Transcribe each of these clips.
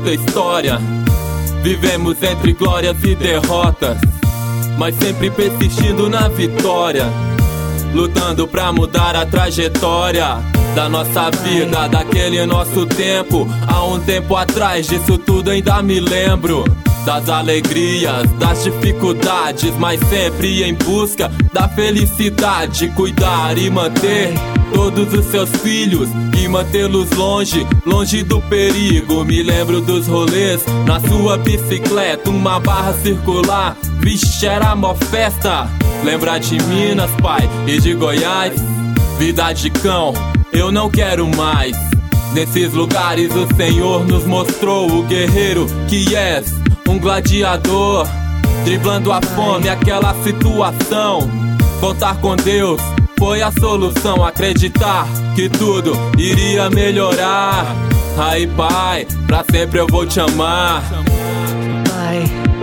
muita história. Vivemos entre glórias e derrotas, mas sempre persistindo na vitória, lutando pra mudar a trajetória da nossa vida, daquele nosso tempo. Há um tempo atrás, disso tudo ainda me lembro. Das alegrias, das dificuldades, mas sempre em busca da felicidade. Cuidar e manter todos os seus filhos e mantê-los longe, longe do perigo. Me lembro dos rolês na sua bicicleta, uma barra circular, vixe, era mó festa. Lembrar de Minas, pai, e de Goiás, vida de cão, eu não quero mais. Nesses lugares o Senhor nos mostrou o guerreiro que és, um gladiador, driblando a fome, aquela situação. Contar com Deus foi a solução, acreditar que tudo iria melhorar. Aí, pai, pra sempre eu vou te amar. Pai,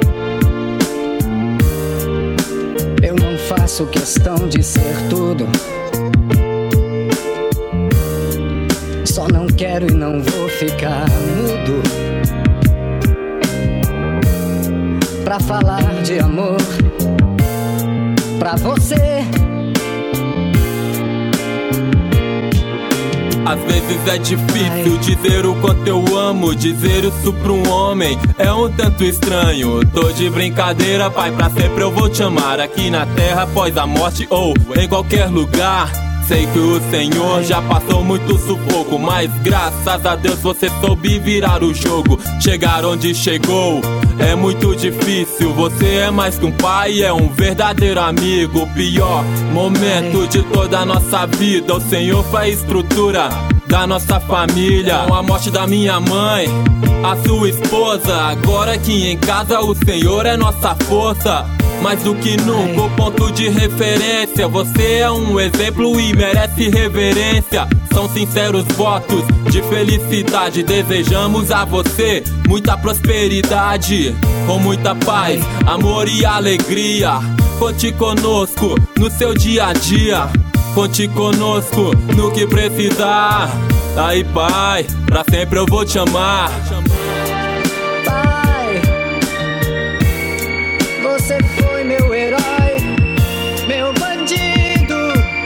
eu não faço questão de ser tudo, só não quero e não vou ficar mudo pra falar de amor pra você. Às vezes é difícil dizer o quanto eu amo, dizer isso pra um homem é um tanto estranho. Tô de brincadeira, pai, pra sempre eu vou te amar, aqui na terra após a morte ou em qualquer lugar. Sei que o Senhor já passou muito sufoco, mas graças a Deus você soube virar o jogo. Chegar onde chegou é muito difícil, você é mais que um pai, é um verdadeiro amigo. O pior momento de toda a nossa vida, o Senhor foi a estrutura da nossa família. Com a morte da minha mãe, a sua esposa, agora aqui em casa o Senhor é nossa força. Mais do que nunca o ponto de referência, você é um exemplo e merece reverência. São sinceros votos de felicidade, desejamos a você muita prosperidade, com muita paz, amor e alegria. Conte conosco no seu dia a dia, conte conosco no que precisar. Aí, pai, pra sempre eu vou te amar. Pai, você foi meu herói, meu bandido.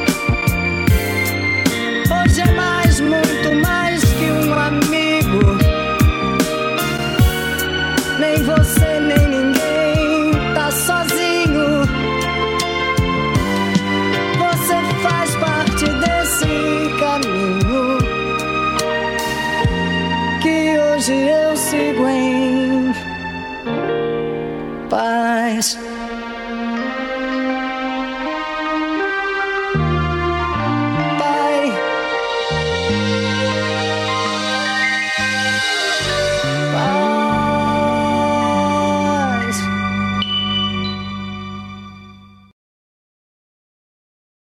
Hoje é mais, muito mais que um amigo. Nem você, nem ninguém tá sozinho. Você faz parte desse caminho que hoje eu sigo em paz.